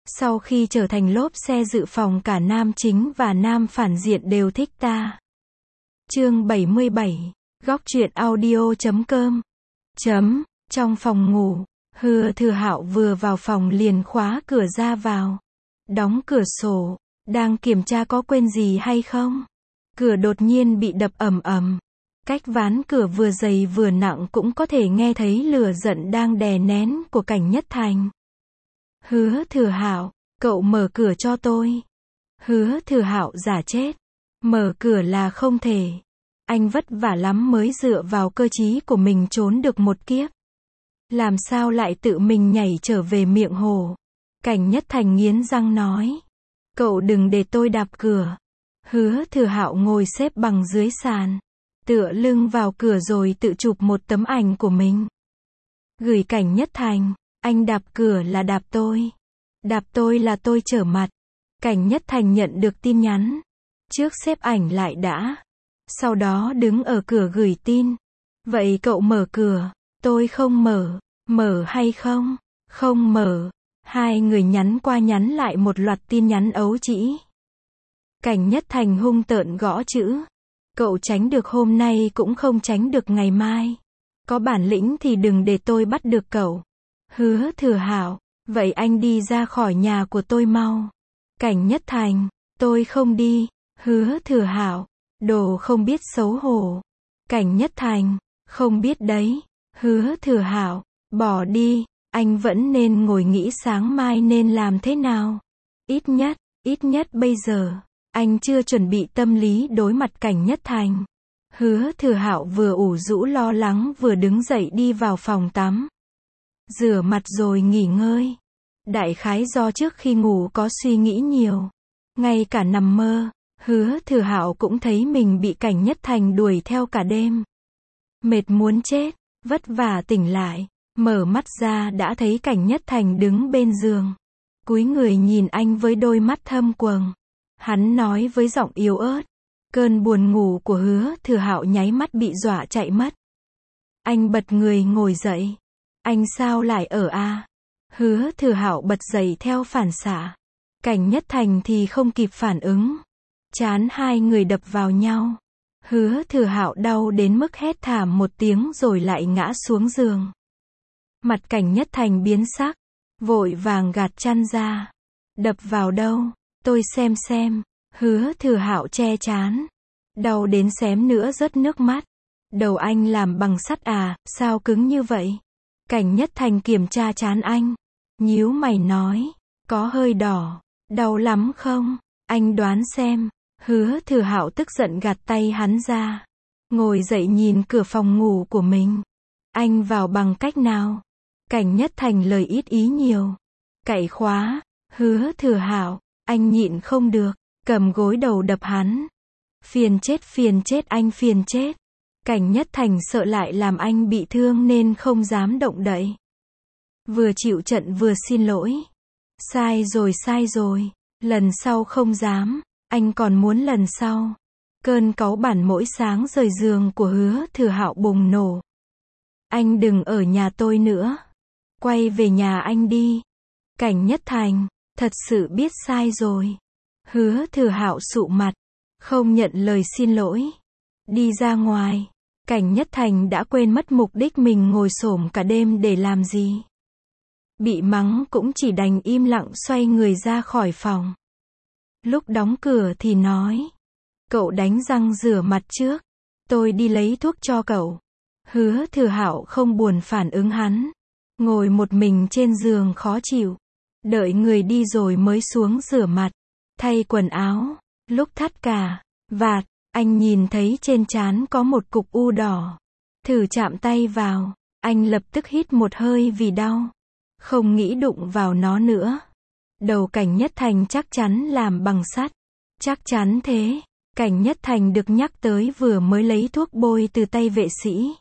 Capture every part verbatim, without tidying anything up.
Sau khi trở thành lốp xe dự phòng cả nam chính và nam phản diện đều thích ta. Chương bảy mươi bảy, góc truyện audio chấm com. Chấm, trong phòng ngủ, Hứa Thừa Hạo vừa vào phòng liền khóa cửa ra vào. Đóng cửa sổ, đang kiểm tra có quên gì hay không. Cửa đột nhiên bị đập ầm ầm. Cách ván cửa vừa dày vừa nặng cũng có thể nghe thấy lửa giận đang đè nén của Cảnh Nhất Thành. Hứa Thừa Hạo, cậu mở cửa cho tôi. Hứa Thừa Hạo giả chết. Mở cửa là không thể. Anh vất vả lắm mới dựa vào cơ trí của mình trốn được một kiếp. Làm sao lại tự mình nhảy trở về miệng hồ. Cảnh Nhất Thành nghiến răng nói. Cậu đừng để tôi đạp cửa. Hứa Thừa Hạo ngồi xếp bằng dưới sàn. Tựa lưng vào cửa rồi tự chụp một tấm ảnh của mình. Gửi Cảnh Nhất Thành. Anh đạp cửa là đạp tôi. Đạp tôi là tôi trở mặt. Cảnh Nhất Thành nhận được tin nhắn. Trước xếp ảnh lại đã. Sau đó đứng ở cửa gửi tin. Vậy cậu mở cửa. Tôi không mở. Mở hay không? Không mở. Hai người nhắn qua nhắn lại một loạt tin nhắn ấu trĩ. Cảnh Nhất Thành hung tợn gõ chữ. Cậu tránh được hôm nay cũng không tránh được ngày mai. Có bản lĩnh thì đừng để tôi bắt được cậu. Hứa Thừa Hạo, vậy anh đi ra khỏi nhà của tôi mau. Cảnh Nhất Thành, tôi không đi. Hứa Thừa Hạo, đồ không biết xấu hổ. Cảnh Nhất Thành, không biết đấy. Hứa Thừa Hạo, bỏ đi, anh vẫn nên ngồi nghĩ sáng mai nên làm thế nào. Ít nhất, ít nhất bây giờ, anh chưa chuẩn bị tâm lý đối mặt Cảnh Nhất Thành. Hứa Thừa Hạo vừa ủ rũ lo lắng vừa đứng dậy đi vào phòng tắm. Rửa mặt rồi nghỉ ngơi. Đại khái do trước khi ngủ có suy nghĩ nhiều. Ngay cả nằm mơ, Hứa Thừa Hạo cũng thấy mình bị Cảnh Nhất Thành đuổi theo cả đêm. Mệt muốn chết, vất vả tỉnh lại, mở mắt ra đã thấy Cảnh Nhất Thành đứng bên giường. Cúi người nhìn anh với đôi mắt thâm quầng. Hắn nói với giọng yếu ớt. Cơn buồn ngủ của Hứa Thừa Hạo nháy mắt bị dọa chạy mất. Anh bật người ngồi dậy. Anh sao lại ở a? À? Hứa Thừa Hạo bật dậy theo phản xạ. Cảnh Nhất Thành thì không kịp phản ứng. Trán hai người đập vào nhau. Hứa Thừa Hạo đau đến mức hét thảm một tiếng rồi lại ngã xuống giường. Mặt Cảnh Nhất Thành biến sắc, vội vàng gạt chăn ra. Đập vào đâu? Tôi xem xem. Hứa Thừa Hạo che trán. Đau đến xém nữa rớt nước mắt. Đầu anh làm bằng sắt à, sao cứng như vậy? Cảnh Nhất Thành kiểm tra trán anh. Nhíu mày nói. Có hơi đỏ. Đau lắm không? Anh đoán xem. Hứa Thừa Hạo tức giận gạt tay hắn ra. Ngồi dậy nhìn cửa phòng ngủ của mình. Anh vào bằng cách nào? Cảnh Nhất Thành lời ít ý nhiều. Cậy khóa. Hứa Thừa Hạo, anh nhịn không được. Cầm gối đầu đập hắn. Phiền chết phiền chết anh phiền chết. Cảnh Nhất Thành sợ lại làm anh bị thương nên không dám động đậy. Vừa chịu trận vừa xin lỗi. Sai rồi sai rồi. Lần sau không dám. Anh còn muốn lần sau. Cơn cáu bẳn mỗi sáng rời giường của Hứa Thừa Hạo bùng nổ. Anh đừng ở nhà tôi nữa. Quay về nhà anh đi. Cảnh Nhất Thành, thật sự biết sai rồi. Hứa Thừa Hạo sụ mặt. Không nhận lời xin lỗi. Đi ra ngoài. Cảnh Nhất Thành đã quên mất mục đích mình ngồi xổm cả đêm để làm gì. Bị mắng cũng chỉ đành im lặng xoay người ra khỏi phòng. Lúc đóng cửa thì nói. Cậu đánh răng rửa mặt trước. Tôi đi lấy thuốc cho cậu. Hứa Thừa Hạo không buồn phản ứng hắn. Ngồi một mình trên giường khó chịu. Đợi người đi rồi mới xuống rửa mặt. Thay quần áo. Lúc thắt cà vạt, anh nhìn thấy trên trán có một cục u đỏ. Thử chạm tay vào. Anh lập tức hít một hơi vì đau. Không nghĩ đụng vào nó nữa. Đầu Cảnh Nhất Thành chắc chắn làm bằng sắt. Chắc chắn thế. Cảnh Nhất Thành được nhắc tới vừa mới lấy thuốc bôi từ tay vệ sĩ.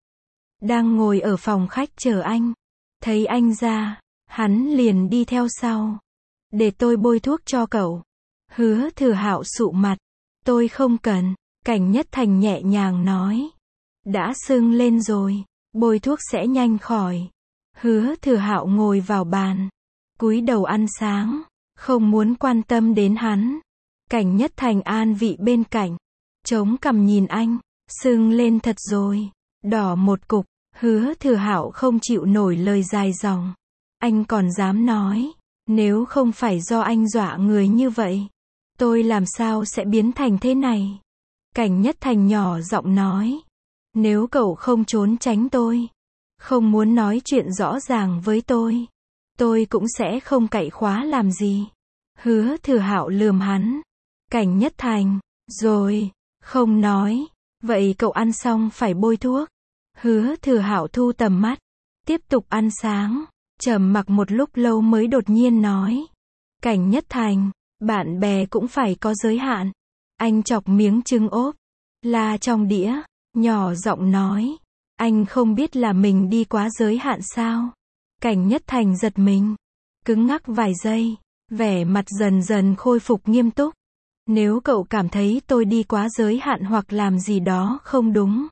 Đang ngồi ở phòng khách chờ anh. Thấy anh ra, hắn liền đi theo sau. Để tôi bôi thuốc cho cậu. Hứa Thừa Hạo sụ mặt. Tôi không cần. Cảnh Nhất Thành nhẹ nhàng nói. Đã sưng lên rồi. Bôi thuốc sẽ nhanh khỏi. Hứa Thừa Hạo ngồi vào bàn. cúi đầu ăn sáng, không muốn quan tâm đến hắn. Cảnh Nhất Thành an vị bên cạnh, chống cằm nhìn anh, sưng lên thật rồi, đỏ một cục. Hứa Thừa Hạo không chịu nổi lời dài dòng. Anh còn dám nói, nếu không phải do anh dọa người như vậy, tôi làm sao sẽ biến thành thế này? Cảnh Nhất Thành nhỏ giọng nói, nếu cậu không trốn tránh tôi, không muốn nói chuyện rõ ràng với tôi, tôi cũng sẽ không cậy khóa làm gì. Hứa Thừa Hạo lườm hắn. Cảnh Nhất Thành, rồi, không nói, vậy cậu ăn xong phải bôi thuốc. Hứa Thừa Hạo thu tầm mắt, tiếp tục ăn sáng, trầm mặc một lúc lâu mới đột nhiên nói. Cảnh Nhất Thành, bạn bè cũng phải có giới hạn. Anh chọc miếng trứng ốp, la trong đĩa, nhỏ giọng nói. Anh không biết là mình đi quá giới hạn sao? Cảnh Nhất Thành giật mình, cứng ngắc vài giây, vẻ mặt dần dần khôi phục nghiêm túc. Nếu cậu cảm thấy tôi đi quá giới hạn hoặc làm gì đó không đúng,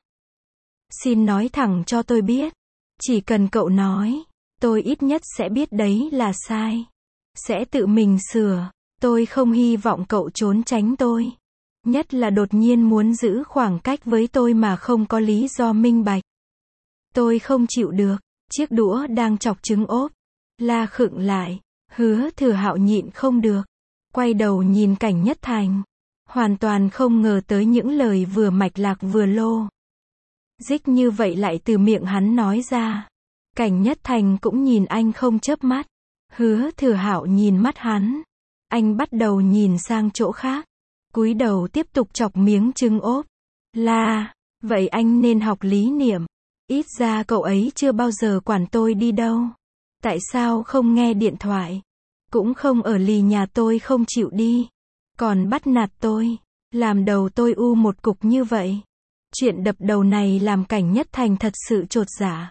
xin nói thẳng cho tôi biết. Chỉ cần cậu nói, tôi ít nhất sẽ biết đấy là sai, sẽ tự mình sửa. Tôi không hy vọng cậu trốn tránh tôi, nhất là đột nhiên muốn giữ khoảng cách với tôi mà không có lý do minh bạch. Tôi không chịu được. Chiếc đũa đang chọc trứng ốp, la khựng lại. Hứa Thừa Hạo nhịn không được, quay đầu nhìn Cảnh Nhất Thành, hoàn toàn không ngờ tới những lời vừa mạch lạc vừa lô dích như vậy lại từ miệng hắn nói ra. Cảnh Nhất Thành cũng nhìn anh không chớp mắt. Hứa Thừa Hạo nhìn mắt hắn, anh bắt đầu nhìn sang chỗ khác, cúi đầu tiếp tục chọc miếng trứng ốp. La, vậy anh nên học lý niệm. Ít ra cậu ấy chưa bao giờ quản tôi đi đâu. Tại sao không nghe điện thoại? Cũng không ở lì nhà tôi không chịu đi. Còn bắt nạt tôi, làm đầu tôi u một cục như vậy. Chuyện đập đầu này làm Cảnh Nhất Thành thật sự chột dạ.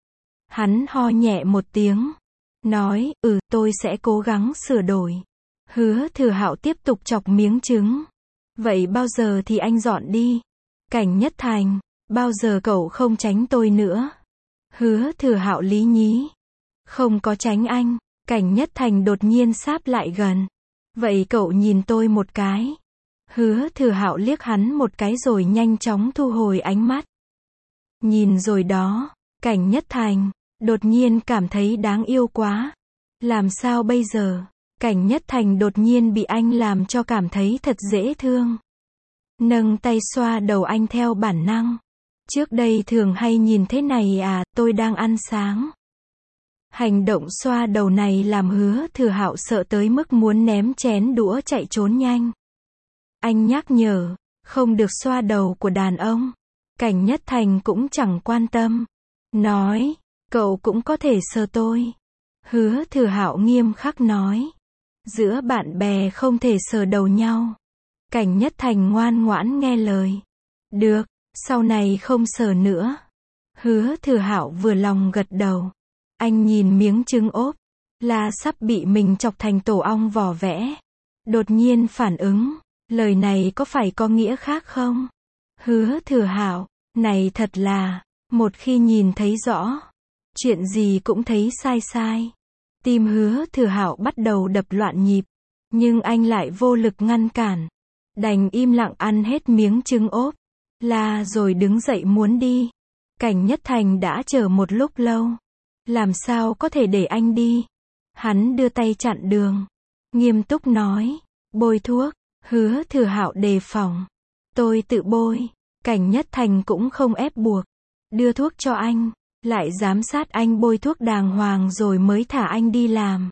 Hắn ho nhẹ một tiếng, nói, ừ, tôi sẽ cố gắng sửa đổi. Hứa Thừa Hạo tiếp tục chọc miếng trứng. Vậy bao giờ thì anh dọn đi? Cảnh Nhất Thành, bao giờ cậu không tránh tôi nữa? Hứa Thừa Hạo lý nhí. Không có tránh anh. Cảnh Nhất Thành đột nhiên sáp lại gần. Vậy cậu nhìn tôi một cái. Hứa Thừa Hạo liếc hắn một cái rồi nhanh chóng thu hồi ánh mắt. Nhìn rồi đó. Cảnh Nhất Thành đột nhiên cảm thấy đáng yêu quá. Làm sao bây giờ? Cảnh Nhất Thành đột nhiên bị anh làm cho cảm thấy thật dễ thương. Nâng tay xoa đầu anh theo bản năng. Trước đây thường hay nhìn thế này à, tôi đang ăn sáng. Hành động xoa đầu này làm Hứa Thừa Hạo sợ tới mức muốn ném chén đũa chạy trốn nhanh. Anh nhắc nhở, không được xoa đầu của đàn ông. Cảnh Nhất Thành cũng chẳng quan tâm. Nói, cậu cũng có thể sờ tôi. Hứa Thừa Hạo nghiêm khắc nói. Giữa bạn bè không thể sờ đầu nhau. Cảnh Nhất Thành ngoan ngoãn nghe lời. Được, sau này không sờ nữa. Hứa Thừa Hạo vừa lòng gật đầu. Anh nhìn miếng trứng ốp, là sắp bị mình chọc thành tổ ong vỏ vẽ. Đột nhiên phản ứng, lời này có phải có nghĩa khác không? Hứa Thừa Hạo, này thật là, một khi nhìn thấy rõ, chuyện gì cũng thấy sai sai. Tim Hứa Thừa Hạo bắt đầu đập loạn nhịp, nhưng anh lại vô lực ngăn cản. Đành im lặng ăn hết miếng trứng ốp, là rồi đứng dậy muốn đi. Cảnh Nhất Thành đã chờ một lúc lâu. Làm sao có thể để anh đi? Hắn đưa tay chặn đường, nghiêm túc nói, bôi thuốc. Hứa Thừa Hạo đề phòng. Tôi tự bôi. Cảnh Nhất Thành cũng không ép buộc. Đưa thuốc cho anh, lại giám sát anh bôi thuốc đàng hoàng rồi mới thả anh đi làm.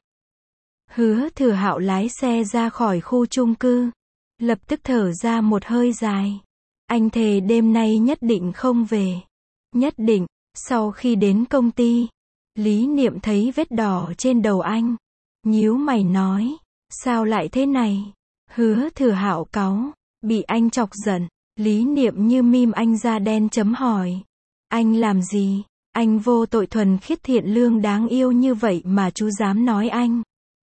Hứa Thừa Hạo lái xe ra khỏi khu chung cư, lập tức thở ra một hơi dài. Anh thề đêm nay nhất định không về. Nhất định. Sau khi đến công ty, Lý Niệm thấy vết đỏ trên đầu anh, nhíu mày nói, sao lại thế này? Hứa Thừa Hạo cáu, bị anh chọc giận. Lý Niệm như meme anh da đen chấm hỏi, anh làm gì? Anh vô tội thuần khiết thiện lương đáng yêu như vậy mà chú dám nói anh.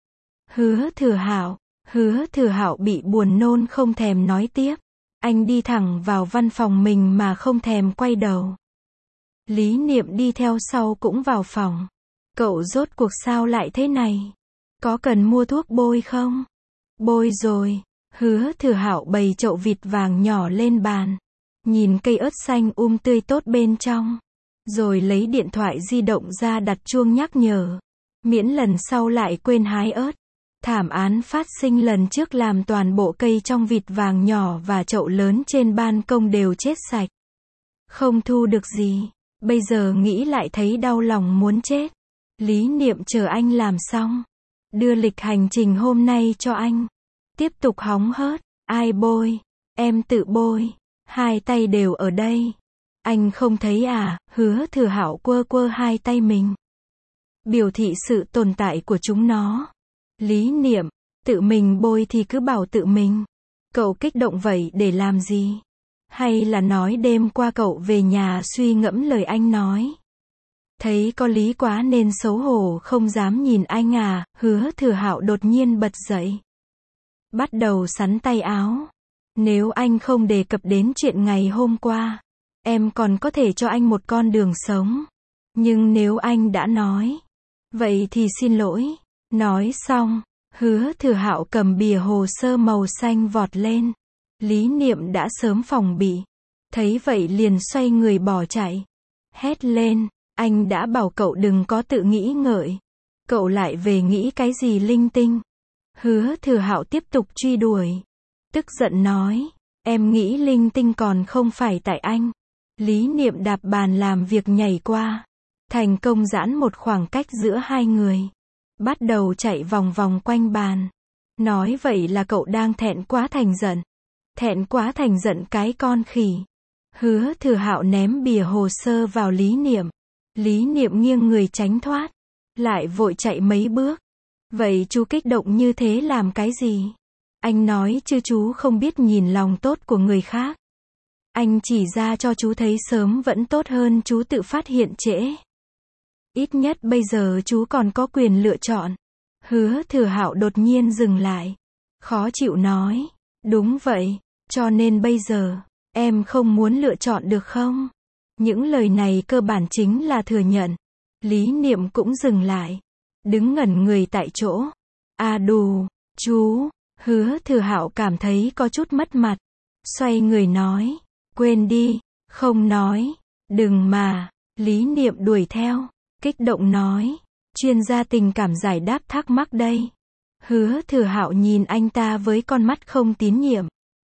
Hứa Thừa Hạo, Hứa Thừa Hạo bị buồn nôn không thèm nói tiếp. Anh đi thẳng vào văn phòng mình mà không thèm quay đầu. Lý Niệm đi theo sau cũng vào phòng. Cậu rốt cuộc sao lại thế này? Có cần mua thuốc bôi không? Bôi rồi. Hứa Thừa Hạo bày chậu vịt vàng nhỏ lên bàn. Nhìn cây ớt xanh um tươi tốt bên trong. Rồi lấy điện thoại di động ra đặt chuông nhắc nhở. Miễn lần sau lại quên hái ớt. Thảm án phát sinh lần trước làm toàn bộ cây trong vịt vàng nhỏ và chậu lớn trên ban công đều chết sạch. Không thu được gì. Bây giờ nghĩ lại thấy đau lòng muốn chết. Lý Niệm chờ anh làm xong. Đưa lịch hành trình hôm nay cho anh. Tiếp tục hóng hớt. Ai bôi? Em tự bôi. Hai tay đều ở đây. Anh không thấy à? Hứa Thừa Hạo quơ quơ hai tay mình. Biểu thị sự tồn tại của chúng nó. Lý Niệm, tự mình bôi thì cứ bảo tự mình. Cậu kích động vậy để làm gì? Hay là nói đêm qua cậu về nhà suy ngẫm lời anh nói? Thấy có lý quá nên xấu hổ không dám nhìn anh à? Hứa Thừa Hạo đột nhiên bật dậy. Bắt đầu xắn tay áo. Nếu anh không đề cập đến chuyện ngày hôm qua, em còn có thể cho anh một con đường sống. Nhưng nếu anh đã nói, vậy thì xin lỗi. Nói xong, Hứa Thừa Hạo cầm bìa hồ sơ màu xanh vọt lên. Lý Niệm đã sớm phòng bị. Thấy vậy liền xoay người bỏ chạy. Hét lên, anh đã bảo cậu đừng có tự nghĩ ngợi. Cậu lại về nghĩ cái gì linh tinh. Hứa Thừa Hạo tiếp tục truy đuổi. Tức giận nói, em nghĩ linh tinh còn không phải tại anh. Lý Niệm đạp bàn làm việc nhảy qua. Thành công giãn một khoảng cách giữa hai người. Bắt đầu chạy vòng vòng quanh bàn. Nói vậy là cậu đang thẹn quá thành giận. Thẹn quá thành giận cái con khỉ. Hứa Thừa Hạo ném bìa hồ sơ vào Lý Niệm. Lý Niệm nghiêng người tránh thoát. Lại vội chạy mấy bước. Vậy chú kích động như thế làm cái gì? Anh nói chứ chú không biết nhìn lòng tốt của người khác. Anh chỉ ra cho chú thấy sớm vẫn tốt hơn chú tự phát hiện trễ. Ít nhất bây giờ chú còn có quyền lựa chọn. Hứa Thừa Hạo đột nhiên dừng lại. Khó chịu nói. Đúng vậy. Cho nên bây giờ, em không muốn lựa chọn được không? Những lời này cơ bản chính là thừa nhận. Lý Niệm cũng dừng lại. Đứng ngẩn người tại chỗ. À đù, chú. Hứa Thừa Hạo cảm thấy có chút mất mặt. Xoay người nói. Quên đi. Không nói. Đừng mà. Lý Niệm đuổi theo. Kích động nói. Chuyên gia tình cảm giải đáp thắc mắc đây. Hứa Thừa Hạo nhìn anh ta với con mắt không tín nhiệm.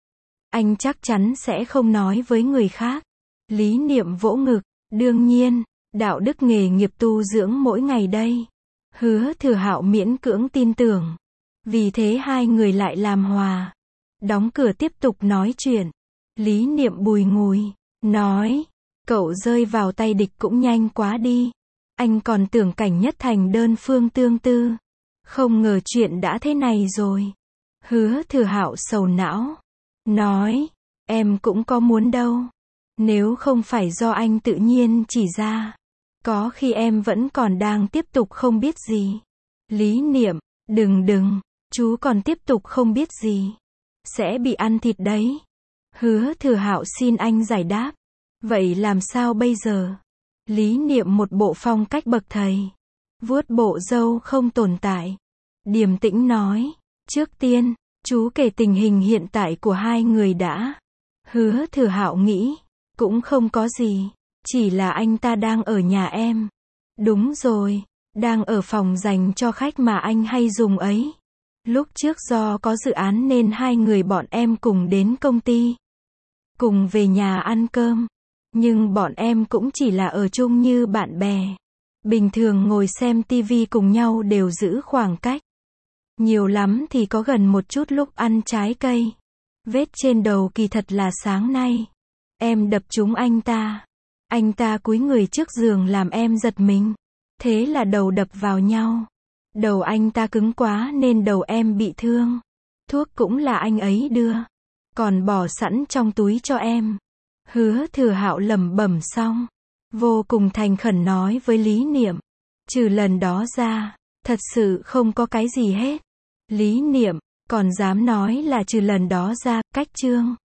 Anh chắc chắn sẽ không nói với người khác. Lý Niệm vỗ ngực. Đương nhiên. Đạo đức nghề nghiệp tu dưỡng mỗi ngày đây. Hứa Thừa Hạo miễn cưỡng tin tưởng. Vì thế hai người lại làm hòa. Đóng cửa tiếp tục nói chuyện. Lý Niệm bùi ngùi. Nói. Cậu rơi vào tay địch cũng nhanh quá đi. Anh còn tưởng cảnh nhất thành đơn phương tương tư. Không ngờ chuyện đã thế này rồi. Hứa Thừa Hạo sầu não. Nói. Em cũng có muốn đâu. Nếu không phải do anh tự nhiên chỉ ra. Có khi em vẫn còn đang tiếp tục không biết gì. Lý Niệm. Đừng đừng. Chú còn tiếp tục không biết gì. Sẽ bị ăn thịt đấy. Hứa Thừa Hạo xin anh giải đáp. Vậy làm sao bây giờ? Lý Niệm một bộ phong cách bậc thầy. Vuốt bộ râu không tồn tại. Điềm tĩnh nói. Trước tiên, chú kể tình hình hiện tại của hai người đã. Hứa Thừa Hạo nghĩ. Cũng không có gì. Chỉ là anh ta đang ở nhà em. Đúng rồi. Đang ở phòng dành cho khách mà anh hay dùng ấy. Lúc trước do có dự án nên hai người bọn em cùng đến công ty. Cùng về nhà ăn cơm. Nhưng bọn em cũng chỉ là ở chung như bạn bè. Bình thường ngồi xem tivi cùng nhau đều giữ khoảng cách. Nhiều lắm thì có gần một chút lúc ăn trái cây. Vết trên đầu kỳ thật là sáng nay. Em đập trúng anh ta. Anh ta cúi người trước giường làm em giật mình. Thế là đầu đập vào nhau. Đầu anh ta cứng quá nên đầu em bị thương. Thuốc cũng là anh ấy đưa. Còn bỏ sẵn trong túi cho em. Hứa Thừa Hạo lẩm bẩm xong. Vô cùng thành khẩn nói với Lý Niệm. Trừ lần đó ra, thật sự không có cái gì hết. Lý Niệm, còn dám nói là trừ lần đó ra, cách chương.